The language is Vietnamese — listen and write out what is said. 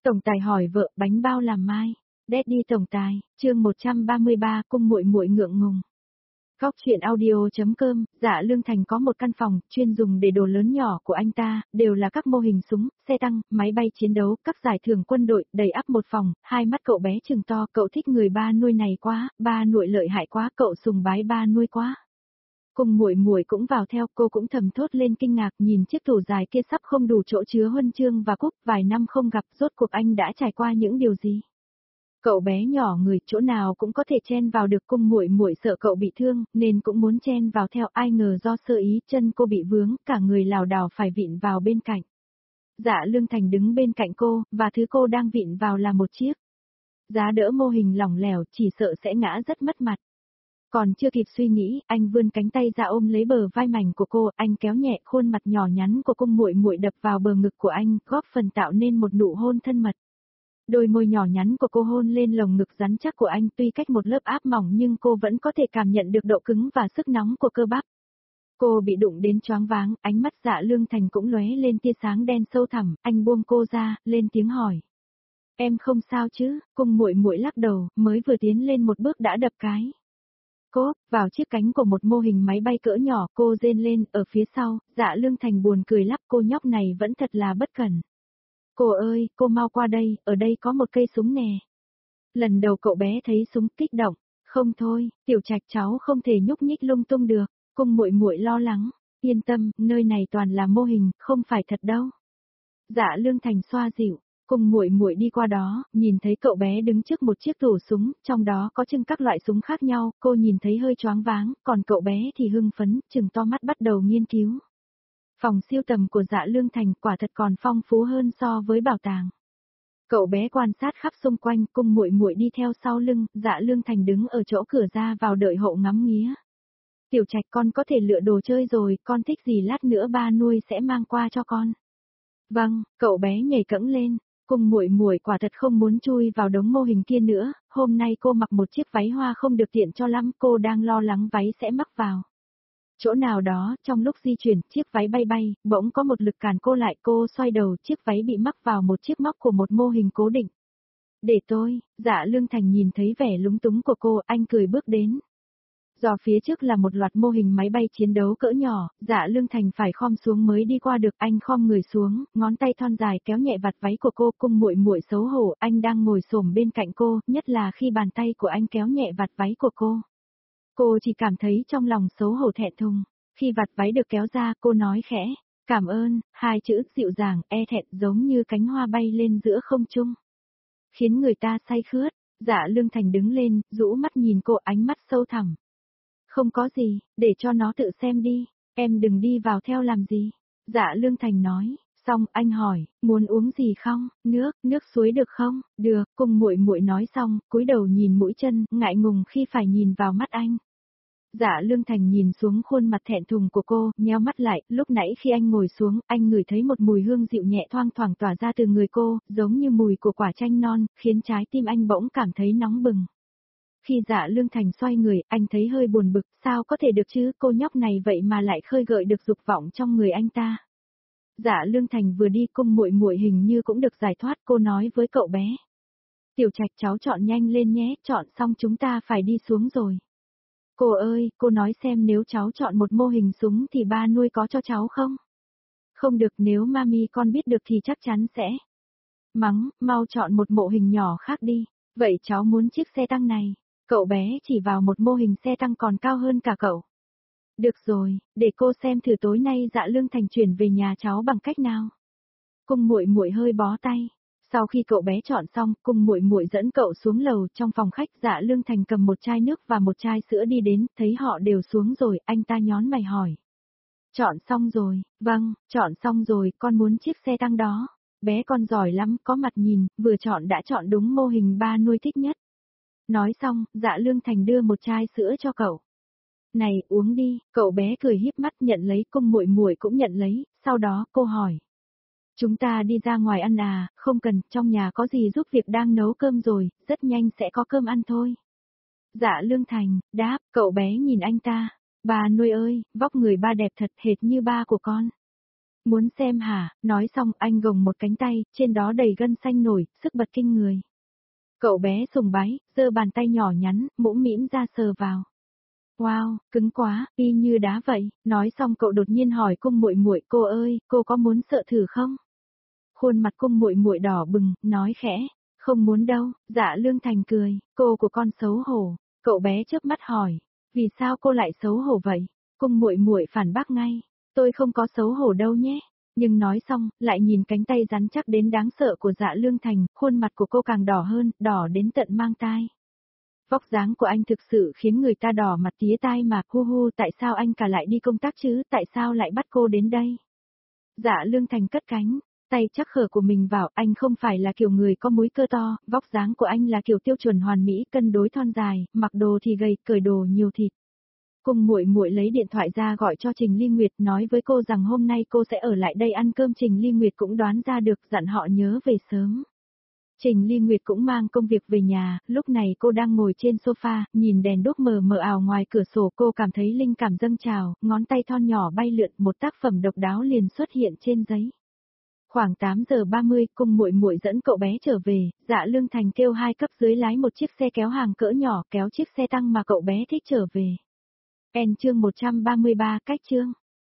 Tổng tài hỏi vợ, bánh bao làm mai. Daddy tổng tài, chương 133, cung muội muội ngượng ngùng. Góc chuyện audio.com, Dạ Lương Thành có một căn phòng, chuyên dùng để đồ lớn nhỏ của anh ta, đều là các mô hình súng, xe tăng, máy bay chiến đấu, các giải thưởng quân đội, đầy ắp một phòng, hai mắt cậu bé trừng to, cậu thích người ba nuôi này quá, ba nuôi lợi hại quá, cậu sùng bái ba nuôi quá. Cùng muội muội cũng vào theo, cô cũng thầm thốt lên kinh ngạc, nhìn chiếc tủ dài kia sắp không đủ chỗ chứa huân chương và cúp, vài năm không gặp, rốt cuộc anh đã trải qua những điều gì. Cậu bé nhỏ người, chỗ nào cũng có thể chen vào được, cung muội muội sợ cậu bị thương, nên cũng muốn chen vào theo, ai ngờ do sơ ý, chân cô bị vướng, cả người lảo đảo phải vịn vào bên cạnh. Dạ Lương Thành đứng bên cạnh cô, và thứ cô đang vịn vào là một chiếc giá đỡ mô hình lỏng lẻo, chỉ sợ sẽ ngã rất mất mặt. Còn chưa kịp suy nghĩ, anh vươn cánh tay ra ôm lấy bờ vai mảnh của cô, anh kéo nhẹ khuôn mặt nhỏ nhắn của cung muội muội đập vào bờ ngực của anh, góp phần tạo nên một nụ hôn thân mật. Đôi môi nhỏ nhắn của cô hôn lên lồng ngực rắn chắc của anh, tuy cách một lớp áp mỏng nhưng cô vẫn có thể cảm nhận được độ cứng và sức nóng của cơ bắp. Cô bị đụng đến choáng váng, ánh mắt Dạ Lương Thành cũng lóe lên tia sáng đen sâu thẳm, anh buông cô ra, lên tiếng hỏi. Em không sao chứ? Cung muội muội lắc đầu, mới vừa tiến lên một bước đã đập cái cốp vào chiếc cánh của một mô hình máy bay cỡ nhỏ, cô rên lên, ở phía sau, Dạ Lương Thành buồn cười lắp, cô nhóc này vẫn thật là bất cẩn. Cô ơi, cô mau qua đây, ở đây có một cây súng nè. Lần đầu cậu bé thấy súng kích động, không thôi, Tiểu Trạch cháu không thể nhúc nhích lung tung được, cung muội muội lo lắng, yên tâm, nơi này toàn là mô hình, không phải thật đâu. Dạ Lương Thành xoa dịu. Cùng muội muội đi qua đó, nhìn thấy cậu bé đứng trước một chiếc tủ súng, trong đó có trưng các loại súng khác nhau, cô nhìn thấy hơi choáng váng, còn cậu bé thì hưng phấn, trừng to mắt bắt đầu nghiên cứu. Phòng siêu tầm của Dạ Lương Thành quả thật còn phong phú hơn so với bảo tàng. Cậu bé quan sát khắp xung quanh, cung muội muội đi theo sau lưng, Dạ Lương Thành đứng ở chỗ cửa ra vào đợi hộ ngắm nghía. Tiểu Trạch, con có thể lựa đồ chơi rồi, con thích gì lát nữa ba nuôi sẽ mang qua cho con. Vâng, cậu bé nhảy cẫng lên. Cung muội muội quả thật không muốn chui vào đống mô hình kia nữa, hôm nay cô mặc một chiếc váy hoa không được tiện cho lắm, cô đang lo lắng váy sẽ mắc vào chỗ nào đó, trong lúc di chuyển, chiếc váy bay bay, bỗng có một lực cản cô lại, cô xoay đầu, chiếc váy bị mắc vào một chiếc móc của một mô hình cố định. Để tôi, Dạ Lương Thành nhìn thấy vẻ lúng túng của cô, anh cười bước đến. Do phía trước là một loạt mô hình máy bay chiến đấu cỡ nhỏ, Dạ Lương Thành phải khom xuống mới đi qua được, anh khom người xuống, ngón tay thon dài kéo nhẹ vạt váy của cô, cung muội muội xấu hổ, anh đang ngồi xổm bên cạnh cô, nhất là khi bàn tay của anh kéo nhẹ vạt váy của cô. Cô chỉ cảm thấy trong lòng xấu hổ thẹn thùng, khi vạt váy được kéo ra, cô nói khẽ, cảm ơn, hai chữ dịu dàng, e thẹn giống như cánh hoa bay lên giữa không trung. Khiến người ta say khướt, Dạ Lương Thành đứng lên, rũ mắt nhìn cô, ánh mắt sâu thẳm. Không có gì, để cho nó tự xem đi, em đừng đi vào theo làm gì. Dạ Lương Thành nói, xong anh hỏi, muốn uống gì không, nước suối được không, được, cùng muội muội nói xong, cúi đầu nhìn mũi chân, ngại ngùng khi phải nhìn vào mắt anh. Dạ Lương Thành nhìn xuống khuôn mặt thẹn thùng của cô, nheo mắt lại, lúc nãy khi anh ngồi xuống, anh ngửi thấy một mùi hương dịu nhẹ thoang thoảng tỏa ra từ người cô, giống như mùi của quả chanh non, khiến trái tim anh bỗng cảm thấy nóng bừng. Khi Dạ Lương Thành xoay người, anh thấy hơi buồn bực, sao có thể được chứ, cô nhóc này vậy mà lại khơi gợi được dục vọng trong người anh ta. Dạ Lương Thành vừa đi, cung muội muội hình như cũng được giải thoát, cô nói với cậu bé. Tiểu Trạch cháu chọn nhanh lên nhé, chọn xong chúng ta phải đi xuống rồi. Cô ơi, cô nói xem nếu cháu chọn một mô hình súng thì ba nuôi có cho cháu không? Không được, nếu mami con biết được thì chắc chắn sẽ mắng, mau chọn một mô hình nhỏ khác đi, vậy cháu muốn chiếc xe tăng này. Cậu bé chỉ vào một mô hình xe tăng còn cao hơn cả cậu. Được rồi, để cô xem thử tối nay Dạ Lương Thành chuyển về nhà cháu bằng cách nào. Cung muội muội hơi bó tay. Sau khi cậu bé chọn xong, cung muội muội dẫn cậu xuống lầu, trong phòng khách Dạ Lương Thành cầm một chai nước và một chai sữa đi đến, thấy họ đều xuống rồi, anh ta nhón mày hỏi. Chọn xong rồi, vâng, chọn xong rồi, con muốn chiếc xe tăng đó. Bé con giỏi lắm, có mặt nhìn, vừa chọn đã chọn đúng mô hình ba nuôi thích nhất. Nói xong, Dạ Lương Thành đưa một chai sữa cho cậu. Này, uống đi, cậu bé cười híp mắt nhận lấy, cung muội muội cũng nhận lấy, sau đó cô hỏi. Chúng ta đi ra ngoài ăn à, không cần, trong nhà có gì giúp việc đang nấu cơm rồi, rất nhanh sẽ có cơm ăn thôi. Dạ Lương Thành, đáp, cậu bé nhìn anh ta. Bà nuôi ơi, vóc người ba đẹp thật hệt như ba của con. Muốn xem hả, nói xong anh gồng một cánh tay, trên đó đầy gân xanh nổi, sức bật kinh người. Cậu bé sùng bái, giơ bàn tay nhỏ nhắn, mũm mĩm ra sờ vào. Wow, cứng quá, y như đá vậy. Nói xong cậu đột nhiên hỏi cung muội muội, cô ơi, cô có muốn sợ thử không? Khuôn mặt cung muội muội đỏ bừng, nói khẽ, không muốn đâu. Dạ Lương Thành cười, cô của con xấu hổ. Cậu bé chớp mắt hỏi, vì sao cô lại xấu hổ vậy? Cung muội muội phản bác ngay, tôi không có xấu hổ đâu nhé. Nhưng nói xong, lại nhìn cánh tay rắn chắc đến đáng sợ của Dạ Lương Thành, khuôn mặt của cô càng đỏ hơn, đỏ đến tận mang tai. Vóc dáng của anh thực sự khiến người ta đỏ mặt tía tai mà, hu hu, tại sao anh cả lại đi công tác chứ, tại sao lại bắt cô đến đây? Dạ Lương Thành cất cánh, tay chắc khở của mình vào, anh không phải là kiểu người có múi cơ to, vóc dáng của anh là kiểu tiêu chuẩn hoàn mỹ, cân đối thon dài, mặc đồ thì gầy, cởi đồ nhiều thịt. Cung muội muội lấy điện thoại ra gọi cho Trình Ly Nguyệt, nói với cô rằng hôm nay cô sẽ ở lại đây ăn cơm. Trình Ly Nguyệt cũng đoán ra được, dặn họ nhớ về sớm. Trình Ly Nguyệt cũng mang công việc về nhà, lúc này cô đang ngồi trên sofa, nhìn đèn đốt mờ mờ ảo ngoài cửa sổ, cô cảm thấy linh cảm dâng trào, ngón tay thon nhỏ bay lượn, một tác phẩm độc đáo liền xuất hiện trên giấy. Khoảng 8 giờ 30, cung muội muội dẫn cậu bé trở về, Dạ Lương Thành kêu 2 cấp dưới lái một chiếc xe kéo hàng cỡ nhỏ kéo chiếc xe tăng mà cậu bé thích trở về. Chương 133 cách chương.